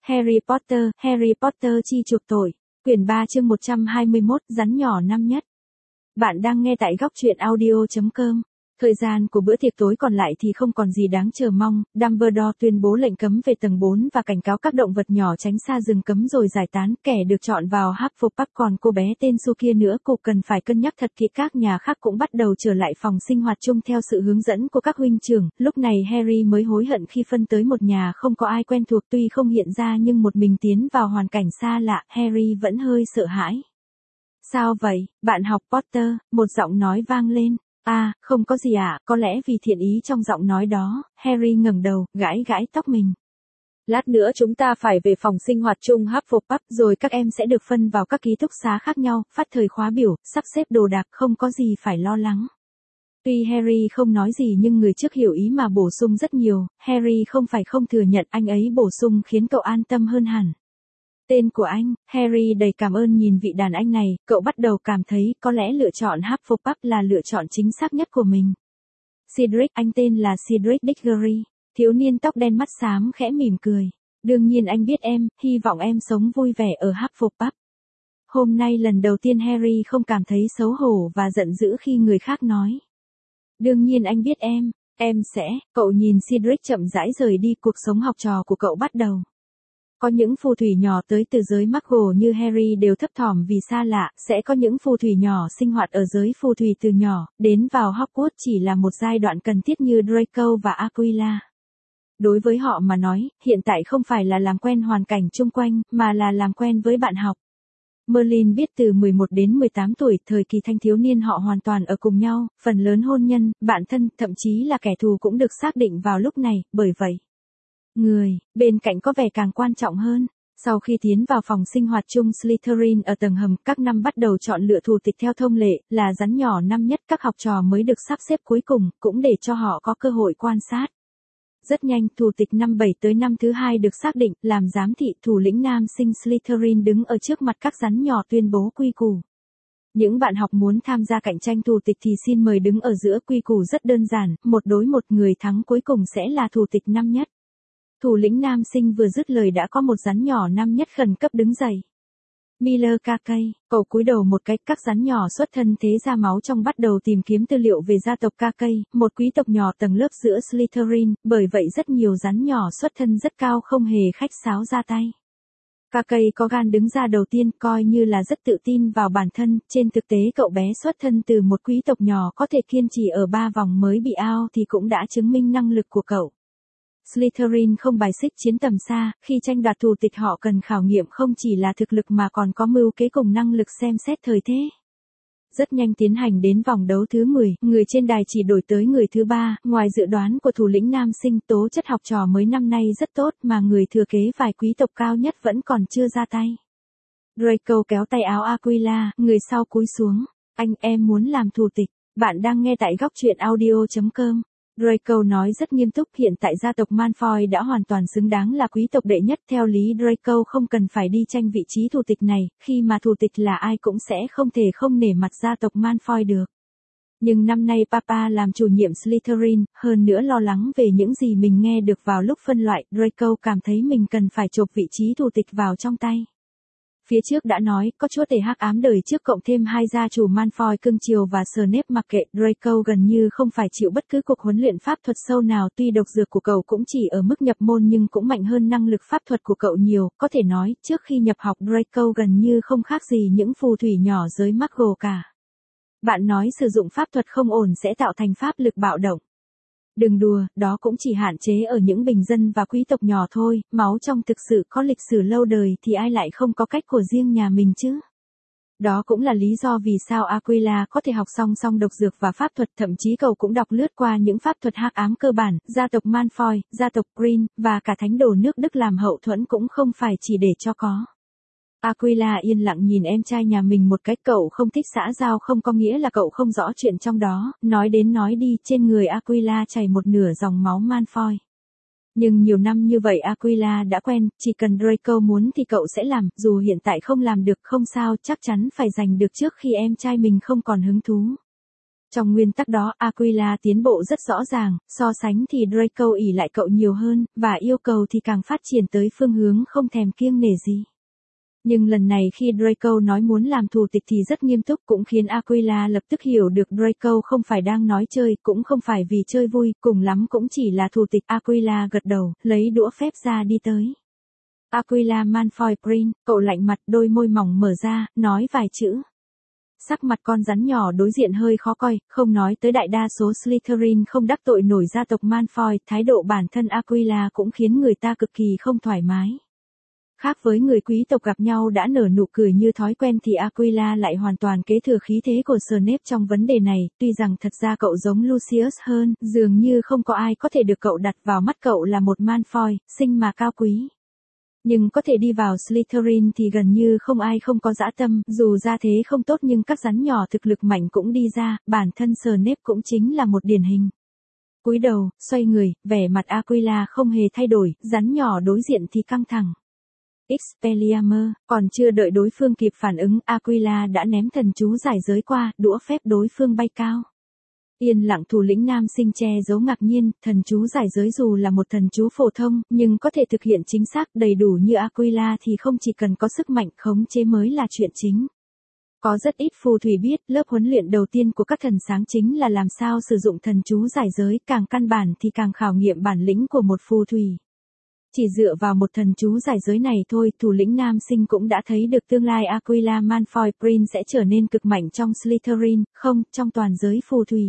Harry Potter chi chuộc tội. Quyển 3 chương 121, rắn nhỏ năm nhất. Bạn đang nghe tại góc truyện audio.com. Thời gian của bữa tiệc tối còn lại thì không còn gì đáng chờ mong, Dumbledore tuyên bố lệnh cấm về tầng 4 và cảnh cáo các động vật nhỏ tránh xa rừng cấm rồi giải tán. Kẻ được chọn vào Hufflepuff còn cô bé tên Su kia nữa, cô cần phải cân nhắc thật kỹ. Các nhà khác cũng bắt đầu trở lại phòng sinh hoạt chung theo sự hướng dẫn của các huynh trưởng. Lúc này Harry mới hối hận khi phân tới một nhà không có ai quen thuộc, tuy không hiện ra nhưng một mình tiến vào hoàn cảnh xa lạ, Harry vẫn hơi sợ hãi. Sao vậy, bạn học Potter? Một giọng nói vang lên. Không có gì ạ, có lẽ vì thiện ý trong giọng nói đó, Harry ngẩng đầu, gãi tóc mình. Lát nữa chúng ta phải về phòng sinh hoạt chung Hufflepuff, rồi các em sẽ được phân vào các ký túc xá khác nhau, phát thời khóa biểu, sắp xếp đồ đạc, không có gì phải lo lắng. Tuy Harry không nói gì nhưng người trước hiểu ý mà bổ sung rất nhiều, Harry không phải không thừa nhận, anh ấy bổ sung khiến cậu an tâm hơn hẳn. Tên của anh, Harry đầy cảm ơn nhìn vị đàn anh này, cậu bắt đầu cảm thấy có lẽ lựa chọn Hufflepuff là lựa chọn chính xác nhất của mình. Cedric, anh tên là Cedric Diggory, thiếu niên tóc đen mắt xám khẽ mỉm cười. Đương nhiên anh biết em, hy vọng em sống vui vẻ ở Hufflepuff. Hôm nay lần đầu tiên Harry không cảm thấy xấu hổ và giận dữ khi người khác nói. Đương nhiên anh biết em sẽ, cậu nhìn Cedric chậm rãi rời đi, cuộc sống học trò của cậu bắt đầu. Có những phù thủy nhỏ tới từ giới Muggle như Harry đều thấp thỏm vì xa lạ, sẽ có những phù thủy nhỏ sinh hoạt ở giới phù thủy từ nhỏ, đến vào Hogwarts chỉ là một giai đoạn cần thiết như Draco và Aquila. Đối với họ mà nói, hiện tại không phải là làm quen hoàn cảnh chung quanh, mà là làm quen với bạn học. Merlin biết từ 11 đến 18 tuổi, thời kỳ thanh thiếu niên họ hoàn toàn ở cùng nhau, phần lớn hôn nhân, bạn thân, thậm chí là kẻ thù cũng được xác định vào lúc này, bởi vậy. Người bên cạnh có vẻ càng quan trọng hơn. Sau khi tiến vào phòng sinh hoạt chung Slytherin ở tầng hầm, các năm bắt đầu chọn lựa thủ tịch theo thông lệ, là rắn nhỏ năm nhất, các học trò mới được sắp xếp cuối cùng, cũng để cho họ có cơ hội quan sát. Rất nhanh, thủ tịch năm 7 tới năm thứ 2 được xác định, làm giám thị, thủ lĩnh nam sinh Slytherin đứng ở trước mặt các rắn nhỏ tuyên bố quy củ. Những bạn học muốn tham gia cạnh tranh thủ tịch thì xin mời đứng ở giữa, quy củ rất đơn giản, 1 đối 1, người thắng cuối cùng sẽ là thủ tịch năm nhất. Thủ lĩnh nam sinh vừa dứt lời đã có một rắn nhỏ năm nhất khẩn cấp đứng dậy. Miller Kakay, cậu cúi đầu một cái, các rắn nhỏ xuất thân thế ra máu trong bắt đầu tìm kiếm tư liệu về gia tộc Kakay, một quý tộc nhỏ tầng lớp giữa Slytherin, bởi vậy rất nhiều rắn nhỏ xuất thân rất cao không hề khách sáo ra tay. Kakay có gan đứng ra đầu tiên, coi như là rất tự tin vào bản thân, trên thực tế cậu bé xuất thân từ một quý tộc nhỏ có thể kiên trì ở 3 vòng mới bị out thì cũng đã chứng minh năng lực của cậu. Slytherin không bài xích chiến tầm xa, khi tranh đoạt thủ tịch họ cần khảo nghiệm không chỉ là thực lực mà còn có mưu kế cùng năng lực xem xét thời thế. Rất nhanh tiến hành đến vòng đấu thứ 10, người trên đài chỉ đổi tới người thứ 3, ngoài dự đoán của thủ lĩnh nam sinh, tố chất học trò mới năm nay rất tốt mà người thừa kế vài quý tộc cao nhất vẫn còn chưa ra tay. Draco kéo tay áo Aquila, người sau cúi xuống. Em muốn làm thủ tịch. Bạn đang nghe tại góc truyện audio.com. Draco nói rất nghiêm túc, hiện tại gia tộc Malfoy đã hoàn toàn xứng đáng là quý tộc đệ nhất, theo lý Draco không cần phải đi tranh vị trí thủ tịch này, khi mà thủ tịch là ai cũng sẽ không thể không nể mặt gia tộc Malfoy được. Nhưng năm nay Papa làm chủ nhiệm Slytherin, hơn nữa lo lắng về những gì mình nghe được vào lúc phân loại, Draco cảm thấy mình cần phải chộp vị trí thủ tịch vào trong tay. Phía trước đã nói, có chúa tể hắc ám đời trước cộng thêm 2 gia chủ Malfoy cưng chiều và Snape mặc kệ, Draco gần như không phải chịu bất cứ cuộc huấn luyện pháp thuật sâu nào, tuy độc dược của cậu cũng chỉ ở mức nhập môn nhưng cũng mạnh hơn năng lực pháp thuật của cậu nhiều, có thể nói, trước khi nhập học Draco gần như không khác gì những phù thủy nhỏ giới Muggle cả. Bạn nói sử dụng pháp thuật không ổn sẽ tạo thành pháp lực bạo động. Đừng đùa, đó cũng chỉ hạn chế ở những bình dân và quý tộc nhỏ thôi, máu trong thực sự có lịch sử lâu đời thì ai lại không có cách của riêng nhà mình chứ. Đó cũng là lý do vì sao Aquila có thể học song độc dược và pháp thuật, thậm chí cậu cũng đọc lướt qua những pháp thuật hắc ám cơ bản, gia tộc Malfoy, gia tộc Green, và cả thánh đồ nước Đức làm hậu thuẫn cũng không phải chỉ để cho có. Aquila yên lặng nhìn em trai nhà mình một cái, cậu không thích xã giao không có nghĩa là cậu không rõ chuyện trong đó, nói đến nói đi, trên người Aquila chảy một nửa dòng máu Malfoy. Nhưng nhiều năm như vậy Aquila đã quen, chỉ cần Draco muốn thì cậu sẽ làm, dù hiện tại không làm được không sao, chắc chắn phải giành được trước khi em trai mình không còn hứng thú. Trong nguyên tắc đó Aquila tiến bộ rất rõ ràng, so sánh thì Draco ỷ lại cậu nhiều hơn, và yêu cầu thì càng phát triển tới phương hướng không thèm kiêng nể gì. Nhưng lần này khi Draco nói muốn làm thủ tịch thì rất nghiêm túc, cũng khiến Aquila lập tức hiểu được Draco không phải đang nói chơi, cũng không phải vì chơi vui, cùng lắm cũng chỉ là thủ tịch. Aquila gật đầu, lấy đũa phép ra đi tới. Aquila Malfoy Prin, cậu lạnh mặt, đôi môi mỏng mở ra, nói vài chữ. Sắc mặt con rắn nhỏ đối diện hơi khó coi, không nói tới đại đa số Slytherin không đắc tội nổi gia tộc Malfoy, thái độ bản thân Aquila cũng khiến người ta cực kỳ không thoải mái. Khác với người quý tộc gặp nhau đã nở nụ cười như thói quen thì Aquila lại hoàn toàn kế thừa khí thế của Snape trong vấn đề này, tuy rằng thật ra cậu giống Lucius hơn, dường như không có ai có thể được cậu đặt vào mắt cậu là một Malfoy, sinh mà cao quý. Nhưng có thể đi vào Slytherin thì gần như không ai không có dã tâm, dù ra thế không tốt nhưng các rắn nhỏ thực lực mạnh cũng đi ra, bản thân Snape cũng chính là một điển hình. Cúi đầu, xoay người, vẻ mặt Aquila không hề thay đổi, rắn nhỏ đối diện thì căng thẳng. Expelliarmus, còn chưa đợi đối phương kịp phản ứng, Aquila đã ném thần chú giải giới qua, đũa phép đối phương bay cao. Yên lặng thủ lĩnh nam sinh che giấu ngạc nhiên, thần chú giải giới dù là một thần chú phổ thông, nhưng có thể thực hiện chính xác đầy đủ như Aquila thì không chỉ cần có sức mạnh khống chế mới là chuyện chính. Có rất ít phù thủy biết, lớp huấn luyện đầu tiên của các thần sáng chính là làm sao sử dụng thần chú giải giới, càng căn bản thì càng khảo nghiệm bản lĩnh của một phù thủy. Chỉ dựa vào một thần chú giải giới này thôi, thủ lĩnh nam sinh cũng đã thấy được tương lai Aquila Malfoy Prin sẽ trở nên cực mạnh trong Slytherin, không, trong toàn giới phù thủy.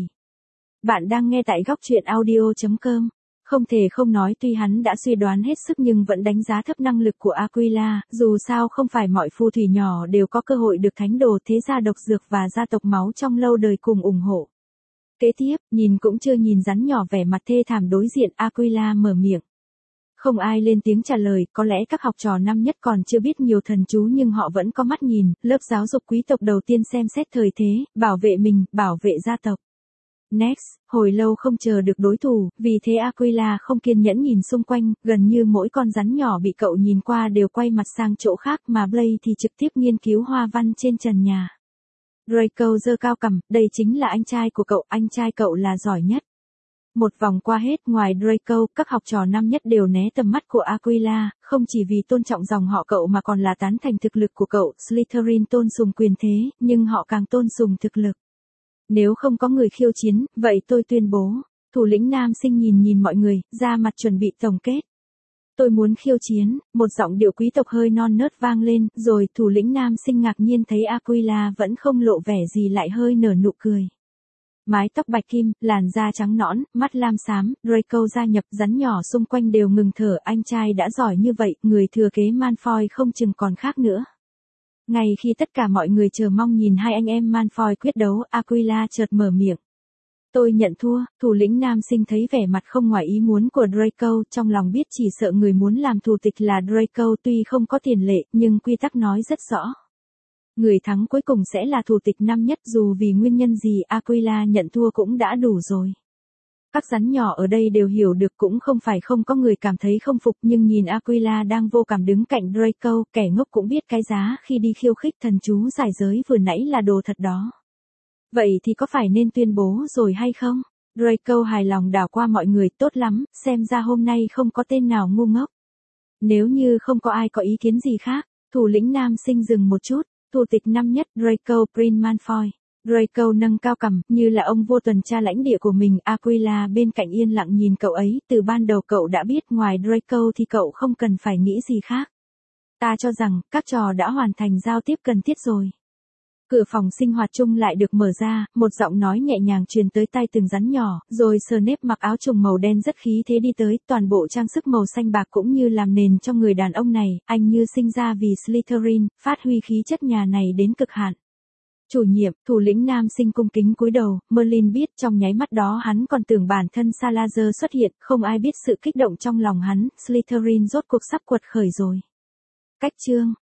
Bạn đang nghe tại góc truyện audio.com. Không thể không nói tuy hắn đã suy đoán hết sức nhưng vẫn đánh giá thấp năng lực của Aquila, dù sao không phải mọi phù thủy nhỏ đều có cơ hội được thánh đồ thế gia độc dược và gia tộc máu trong lâu đời cùng ủng hộ. Kế tiếp, nhìn cũng chưa nhìn rắn nhỏ vẻ mặt thê thảm đối diện, Aquila mở miệng. Không ai lên tiếng trả lời, có lẽ các học trò năm nhất còn chưa biết nhiều thần chú nhưng họ vẫn có mắt nhìn, lớp giáo dục quý tộc đầu tiên xem xét thời thế, bảo vệ mình, bảo vệ gia tộc. Next, hồi lâu không chờ được đối thủ, vì thế Aquila không kiên nhẫn nhìn xung quanh, gần như mỗi con rắn nhỏ bị cậu nhìn qua đều quay mặt sang chỗ khác mà Blaise thì trực tiếp nghiên cứu hoa văn trên trần nhà. Draco giơ cao cằm, đây chính là anh trai của cậu, anh trai cậu là giỏi nhất. Một vòng qua hết, ngoài Draco, các học trò năm nhất đều né tầm mắt của Aquila, không chỉ vì tôn trọng dòng họ cậu mà còn là tán thành thực lực của cậu. Slytherin tôn sùng quyền thế, nhưng họ càng tôn sùng thực lực. Nếu không có người khiêu chiến, vậy tôi tuyên bố. Thủ lĩnh nam sinh nhìn mọi người, ra mặt chuẩn bị tổng kết. Tôi muốn khiêu chiến, một giọng điệu quý tộc hơi non nớt vang lên, rồi thủ lĩnh nam sinh ngạc nhiên thấy Aquila vẫn không lộ vẻ gì lại hơi nở nụ cười. Mái tóc bạch kim, làn da trắng nõn, mắt lam xám, Draco gia nhập, rắn nhỏ xung quanh đều ngừng thở, anh trai đã giỏi như vậy, người thừa kế Malfoy không chừng còn khác nữa. Ngay khi tất cả mọi người chờ mong nhìn hai anh em Malfoy quyết đấu, Aquila chợt mở miệng. Tôi nhận thua, thủ lĩnh nam sinh thấy vẻ mặt không ngoài ý muốn của Draco, trong lòng biết chỉ sợ người muốn làm thủ tịch là Draco, tuy không có tiền lệ, nhưng quy tắc nói rất rõ. Người thắng cuối cùng sẽ là thủ tịch năm nhất, dù vì nguyên nhân gì Aquila nhận thua cũng đã đủ rồi. Các rắn nhỏ ở đây đều hiểu được, cũng không phải không có người cảm thấy không phục, nhưng nhìn Aquila đang vô cảm đứng cạnh Draco, kẻ ngốc cũng biết cái giá khi đi khiêu khích thần chú giải giới vừa nãy là đồ thật đó. Vậy thì có phải nên tuyên bố rồi hay không? Draco hài lòng đảo qua mọi người, tốt lắm, xem ra hôm nay không có tên nào ngu ngốc. Nếu như không có ai có ý kiến gì khác, thủ lĩnh nam sinh dừng một chút, thủ tịch năm nhất Draco Prin Malfoy. Draco nâng cao cằm, như là ông vô tuần tra lãnh địa của mình. Aquila bên cạnh yên lặng nhìn cậu ấy, từ ban đầu cậu đã biết ngoài Draco thì cậu không cần phải nghĩ gì khác. Ta cho rằng, các trò đã hoàn thành giao tiếp cần thiết rồi. Cửa phòng sinh hoạt chung lại được mở ra, một giọng nói nhẹ nhàng truyền tới tai từng rắn nhỏ, rồi Snape mặc áo trùng màu đen rất khí thế đi tới, toàn bộ trang sức màu xanh bạc cũng như làm nền cho người đàn ông này, anh như sinh ra vì Slytherin, phát huy khí chất nhà này đến cực hạn. Chủ nhiệm, thủ lĩnh nam sinh cung kính cúi đầu, Merlin biết trong nháy mắt đó hắn còn tưởng bản thân Salazar xuất hiện, không ai biết sự kích động trong lòng hắn, Slytherin rốt cuộc sắp quật khởi rồi. Cách chương